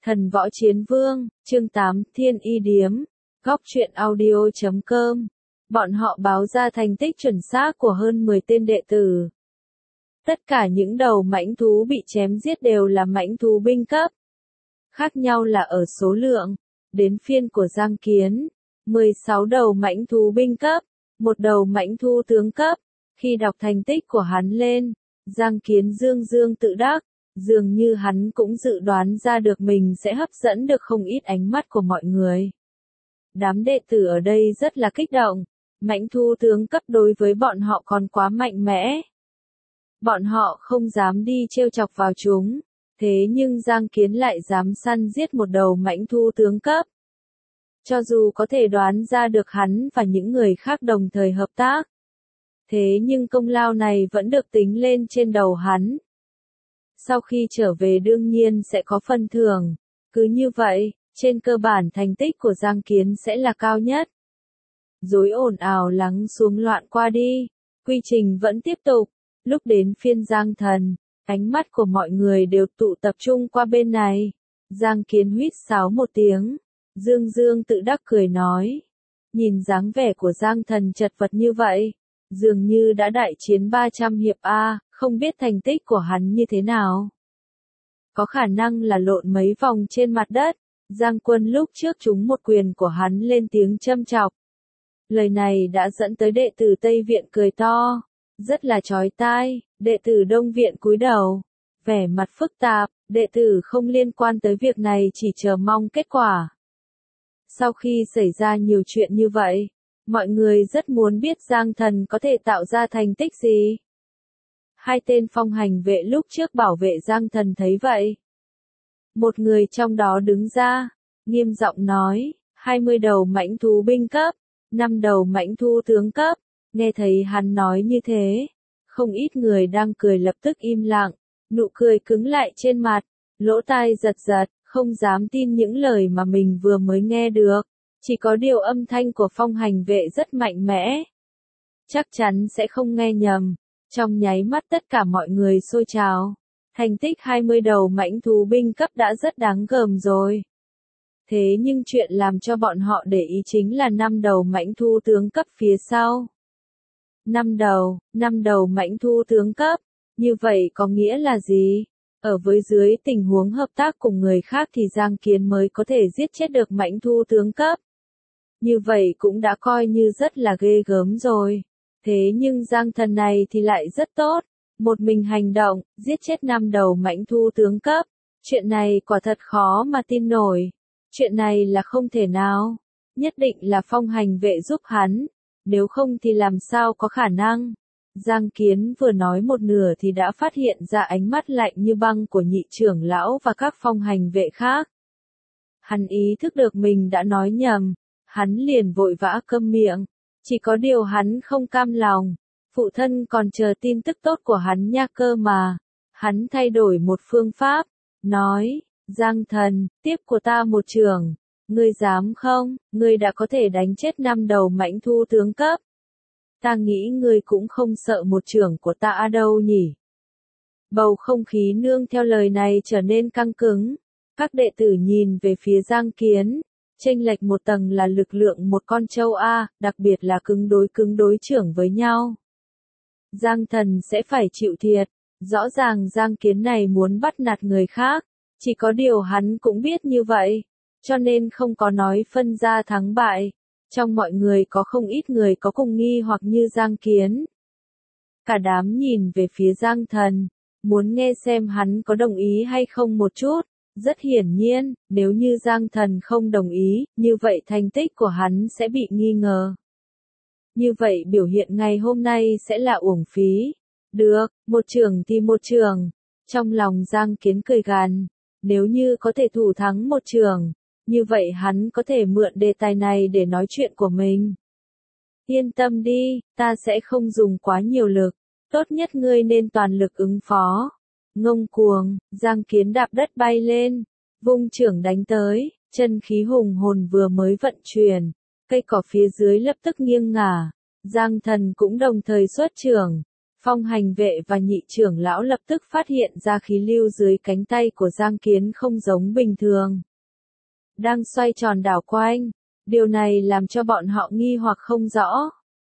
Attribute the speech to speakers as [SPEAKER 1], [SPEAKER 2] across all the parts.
[SPEAKER 1] Thần võ chiến vương, chương 8, Thiên Y Điếm, góc truyện audio.com. Bọn họ báo ra thành tích chuẩn xác của hơn 10 tên đệ tử. Tất cả những đầu mãnh thú bị chém giết đều là mãnh thú binh cấp. Khác nhau là ở số lượng. Đến phiên của Giang Kiến, 16 đầu mãnh thú binh cấp, một đầu mãnh thú tướng cấp. Khi đọc thành tích của hắn lên, Giang Kiến dương tự đắc. Dường như hắn cũng dự đoán ra được mình sẽ hấp dẫn được không ít ánh mắt của mọi người. Đám đệ tử ở đây rất là kích động, mãnh thú tướng cấp đối với bọn họ còn quá mạnh mẽ. Bọn họ không dám đi trêu chọc vào chúng, thế nhưng Giang Kiến lại dám săn giết một đầu mãnh thú tướng cấp. Cho dù có thể đoán ra được hắn và những người khác đồng thời hợp tác, thế nhưng công lao này vẫn được tính lên trên đầu hắn. Sau khi trở về đương nhiên sẽ có phân thưởng, cứ như vậy, trên cơ bản thành tích của Giang Kiến sẽ là cao nhất. Rối ồn ào lắng xuống loạn qua đi, quy trình vẫn tiếp tục, lúc đến phiên Giang Thần, ánh mắt của mọi người đều tụ tập trung qua bên này. Giang Kiến huýt sáo một tiếng, dương tự đắc cười nói, nhìn dáng vẻ của Giang Thần chật vật như vậy, dường như đã đại chiến 300 hiệp a. Không biết thành tích của hắn như thế nào. Có khả năng là lộn mấy vòng trên mặt đất. Giang Quân lúc trước trúng một quyền của hắn lên tiếng châm chọc. Lời này đã dẫn tới đệ tử Tây Viện cười to. Rất là chói tai. Đệ tử Đông Viện cúi đầu. Vẻ mặt phức tạp. Đệ tử không liên quan tới việc này chỉ chờ mong kết quả. Sau khi xảy ra nhiều chuyện như vậy, mọi người rất muốn biết Giang Thần có thể tạo ra thành tích gì. Hai tên phong hành vệ lúc trước bảo vệ Giang Thần thấy vậy. Một người trong đó đứng ra, nghiêm giọng nói, 20 đầu mãnh thú binh cấp, 5 đầu mãnh thú tướng cấp. Nghe thấy hắn nói như thế, không ít người đang cười lập tức im lặng, nụ cười cứng lại trên mặt, lỗ tai giật, không dám tin những lời mà mình vừa mới nghe được. Chỉ có điều âm thanh của phong hành vệ rất mạnh mẽ. Chắc chắn sẽ không nghe nhầm. Trong nháy mắt tất cả mọi người xôi trào. Thành tích 20 đầu mãnh thú binh cấp đã rất đáng gờm rồi. Thế nhưng chuyện làm cho bọn họ để ý chính là 5 đầu mãnh thú tướng cấp phía sau. 5 đầu mãnh thú tướng cấp. Như vậy có nghĩa là gì? Ở với dưới tình huống hợp tác cùng người khác thì Giang Kiến mới có thể giết chết được mãnh thú tướng cấp. Như vậy cũng đã coi như rất là ghê gớm rồi. Thế nhưng Giang Thần này thì lại rất tốt, một mình hành động, giết chết 5 đầu mãnh thú tướng cấp. Chuyện này quả thật khó mà tin nổi. Chuyện này là không thể nào. Nhất định là phong hành vệ giúp hắn, nếu không thì làm sao có khả năng. Giang Kiến vừa nói một nửa thì đã phát hiện ra ánh mắt lạnh như băng của nhị trưởng lão và các phong hành vệ khác. Hắn ý thức được mình đã nói nhầm, hắn liền vội vã câm miệng. Chỉ có điều hắn không cam lòng, phụ thân còn chờ tin tức tốt của hắn nha cơ mà. Hắn thay đổi một phương pháp, nói, Giang Thần, tiếp của ta một trường, ngươi dám không, ngươi đã có thể đánh chết 5 đầu mãnh thú tướng cấp. Ta nghĩ ngươi cũng không sợ một trường của ta đâu nhỉ. Bầu không khí nương theo lời này trở nên căng cứng, các đệ tử nhìn về phía Giang Kiến. Chênh lệch một tầng là lực lượng một con trâu A, đặc biệt là cứng đối chưởng với nhau. Giang Thần sẽ phải chịu thiệt, rõ ràng Giang Kiến này muốn bắt nạt người khác, chỉ có điều hắn cũng biết như vậy, cho nên không có nói phân ra thắng bại. Trong mọi người có không ít người có cùng nghi hoặc như Giang Kiến. Cả đám nhìn về phía Giang Thần, muốn nghe xem hắn có đồng ý hay không một chút. Rất hiển nhiên, nếu như Giang Thần không đồng ý, như vậy thành tích của hắn sẽ bị nghi ngờ. Như vậy biểu hiện ngày hôm nay sẽ là uổng phí. Được, một trường thì một trường. Trong lòng Giang Kiến cười gằn, nếu như có thể thủ thắng một trường, như vậy hắn có thể mượn đề tài này để nói chuyện của mình. Yên tâm đi, ta sẽ không dùng quá nhiều lực, tốt nhất ngươi nên toàn lực ứng phó. Ngông cuồng, Giang Kiến đạp đất bay lên, vung chưởng đánh tới, chân khí hùng hồn vừa mới vận chuyển, cây cỏ phía dưới lập tức nghiêng ngả. Giang Thần cũng đồng thời xuất chưởng, Phong hành vệ và nhị trưởng lão lập tức phát hiện ra khí lưu dưới cánh tay của Giang Kiến không giống bình thường. Đang xoay tròn đảo quanh. Điều này làm cho bọn họ nghi hoặc không rõ.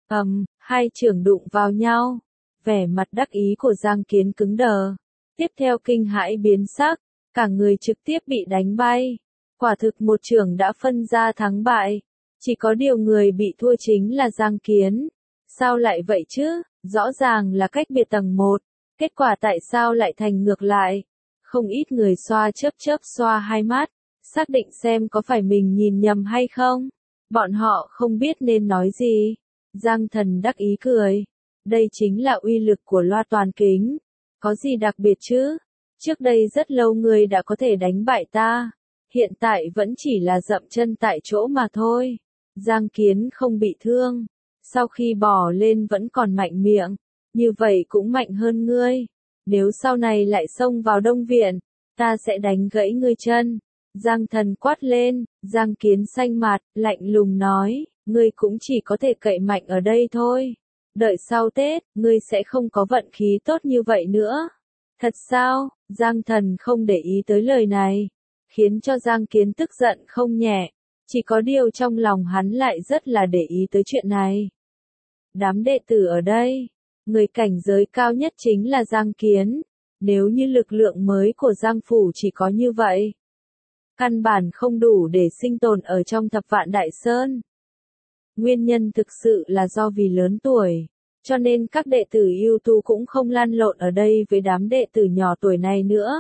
[SPEAKER 1] Hai trưởng đụng vào nhau. Vẻ mặt đắc ý của Giang Kiến cứng đờ. Tiếp theo kinh hãi biến sắc, cả người trực tiếp bị đánh bay. Quả thực một trưởng đã phân ra thắng bại. Chỉ có điều người bị thua chính là Giang Kiến. Sao lại vậy chứ? Rõ ràng là cách biệt tầng 1. Kết quả tại sao lại thành ngược lại? Không ít người chớp xoa hai mắt, xác định xem có phải mình nhìn nhầm hay không. Bọn họ không biết nên nói gì. Giang Thần đắc ý cười. Đây chính là uy lực của loa toàn kính. Có gì đặc biệt chứ? Trước đây rất lâu ngươi đã có thể đánh bại ta. Hiện tại vẫn chỉ là dậm chân tại chỗ mà thôi. Giang Kiến không bị thương. Sau khi bỏ lên vẫn còn mạnh miệng. Như vậy cũng mạnh hơn ngươi. Nếu sau này lại xông vào Đông Viện, ta sẽ đánh gãy ngươi chân. Giang Thần quát lên. Giang Kiến xanh mặt, lạnh lùng nói. Ngươi cũng chỉ có thể cậy mạnh ở đây thôi. Đợi sau Tết, ngươi sẽ không có vận khí tốt như vậy nữa. Thật sao? Giang Thần không để ý tới lời này. Khiến cho Giang Kiến tức giận không nhẹ. Chỉ có điều trong lòng hắn lại rất là để ý tới chuyện này. Đám đệ tử ở đây, người cảnh giới cao nhất chính là Giang Kiến. Nếu như lực lượng mới của Giang Phủ chỉ có như vậy, căn bản không đủ để sinh tồn ở trong Thập Vạn Đại Sơn. Nguyên nhân thực sự là do vì lớn tuổi, cho nên các đệ tử ưu tú cũng không lăn lộn ở đây với đám đệ tử nhỏ tuổi này nữa.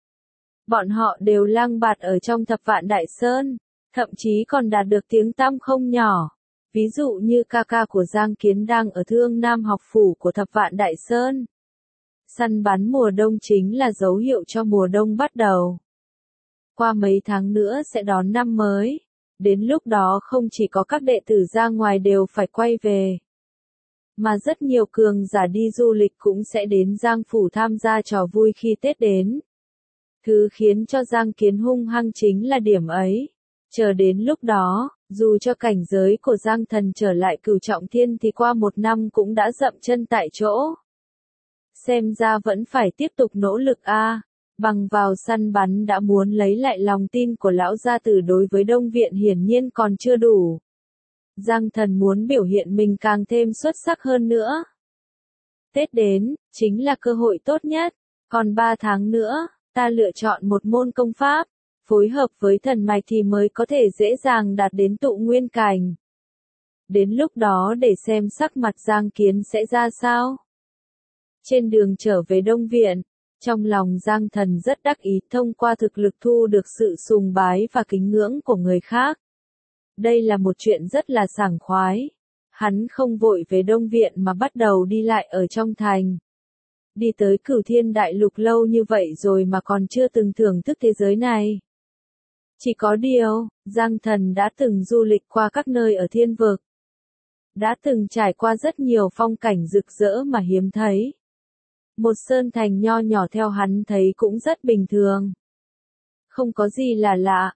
[SPEAKER 1] Bọn họ đều lang bạt ở trong Thập Vạn Đại Sơn, thậm chí còn đạt được tiếng tăm không nhỏ. Ví dụ như ca ca của Giang Kiến đang ở Thương Nam học phủ của Thập Vạn Đại Sơn. Săn bắn mùa đông chính là dấu hiệu cho mùa đông bắt đầu. Qua mấy tháng nữa sẽ đón năm mới. Đến lúc đó không chỉ có các đệ tử ra ngoài đều phải quay về, mà rất nhiều cường giả đi du lịch cũng sẽ đến Giang Phủ tham gia trò vui khi Tết đến. Thứ khiến cho Giang Kiến hung hăng chính là điểm ấy. Chờ đến lúc đó, dù cho cảnh giới của Giang Thần trở lại cửu trọng thiên thì qua một năm cũng đã dậm chân tại chỗ. Xem ra vẫn phải tiếp tục nỗ lực a. Bằng vào săn bắn đã muốn lấy lại lòng tin của lão gia tử đối với Đông Viện hiển nhiên còn chưa đủ. Giang Thần muốn biểu hiện mình càng thêm xuất sắc hơn nữa. Tết đến, chính là cơ hội tốt nhất. Còn 3 tháng nữa, ta lựa chọn một môn công pháp, phối hợp với thần mạch thì mới có thể dễ dàng đạt đến tụ nguyên cảnh. Đến lúc đó để xem sắc mặt Giang Kiến sẽ ra sao. Trên đường trở về Đông Viện, trong lòng Giang Thần rất đắc ý thông qua thực lực thu được sự sùng bái và kính ngưỡng của người khác. Đây là một chuyện rất là sảng khoái. Hắn không vội về Đông Viện mà bắt đầu đi lại ở trong thành. Đi tới Cửu Thiên Đại Lục lâu như vậy rồi mà còn chưa từng thưởng thức thế giới này. Chỉ có điều, Giang Thần đã từng du lịch qua các nơi ở thiên vực. Đã từng trải qua rất nhiều phong cảnh rực rỡ mà hiếm thấy. Một sơn thành nho nhỏ theo hắn thấy cũng rất bình thường. Không có gì là lạ.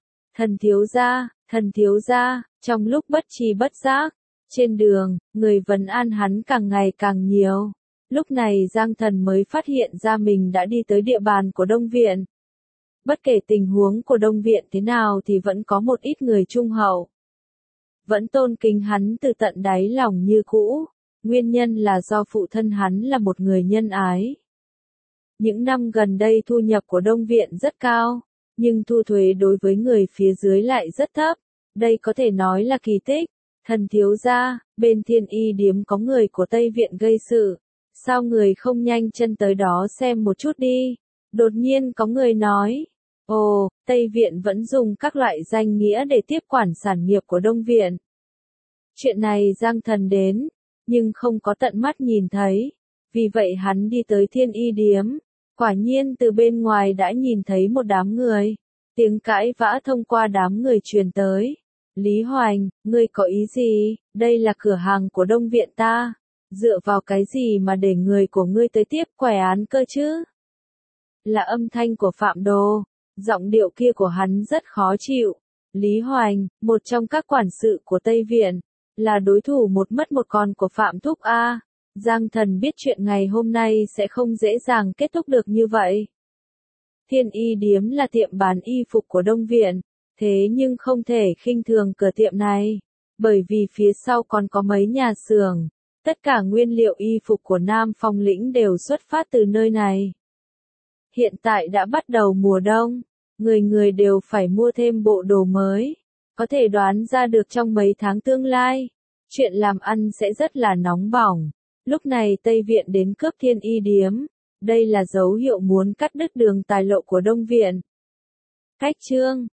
[SPEAKER 1] Thần thiếu gia, trong lúc bất tri bất giác, trên đường, người vấn an hắn càng ngày càng nhiều. Lúc này Giang Thần mới phát hiện ra mình đã đi tới địa bàn của Đông Viện. Bất kể tình huống của Đông Viện thế nào thì vẫn có một ít người trung hậu. Vẫn tôn kính hắn từ tận đáy lòng như cũ. Nguyên nhân là do phụ thân hắn là một người nhân ái. Những năm gần đây thu nhập của Đông Viện rất cao, nhưng thu thuế đối với người phía dưới lại rất thấp. Đây có thể nói là kỳ tích. Thần thiếu gia, bên Thiên Y điếm có người của Tây Viện gây sự. Sao người không nhanh chân tới đó xem một chút đi? Đột nhiên có người nói. Ồ, Tây Viện vẫn dùng các loại danh nghĩa để tiếp quản sản nghiệp của Đông Viện. Chuyện này Giang Thần đến, nhưng không có tận mắt nhìn thấy. Vì vậy hắn đi tới Thiên Y điếm. Quả nhiên từ bên ngoài đã nhìn thấy một đám người. Tiếng cãi vã thông qua đám người truyền tới. Lý Hoành, ngươi có ý gì? Đây là cửa hàng của Đông Viện ta. Dựa vào cái gì mà để người của ngươi tới tiếp quẻ án cơ chứ? Là âm thanh của Phạm Đồ. Giọng điệu kia của hắn rất khó chịu. Lý Hoành, một trong các quản sự của Tây Viện, là đối thủ một mất một còn của Phạm Thúc A. Giang Thần biết chuyện ngày hôm nay sẽ không dễ dàng kết thúc được như vậy. Thiên Y Điếm là tiệm bán y phục của Đông Viện, thế nhưng không thể khinh thường cửa tiệm này, bởi vì phía sau còn có mấy nhà xưởng, tất cả nguyên liệu y phục của Nam Phong Lĩnh đều xuất phát từ nơi này. Hiện tại đã bắt đầu mùa đông, người người đều phải mua thêm bộ đồ mới, có thể đoán ra được trong mấy tháng tương lai, chuyện làm ăn sẽ rất là nóng bỏng. Lúc này Tây Viện đến cướp Thiên Y Điếm, đây là dấu hiệu muốn cắt đứt đường tài lộ của Đông Viện. Khách trương,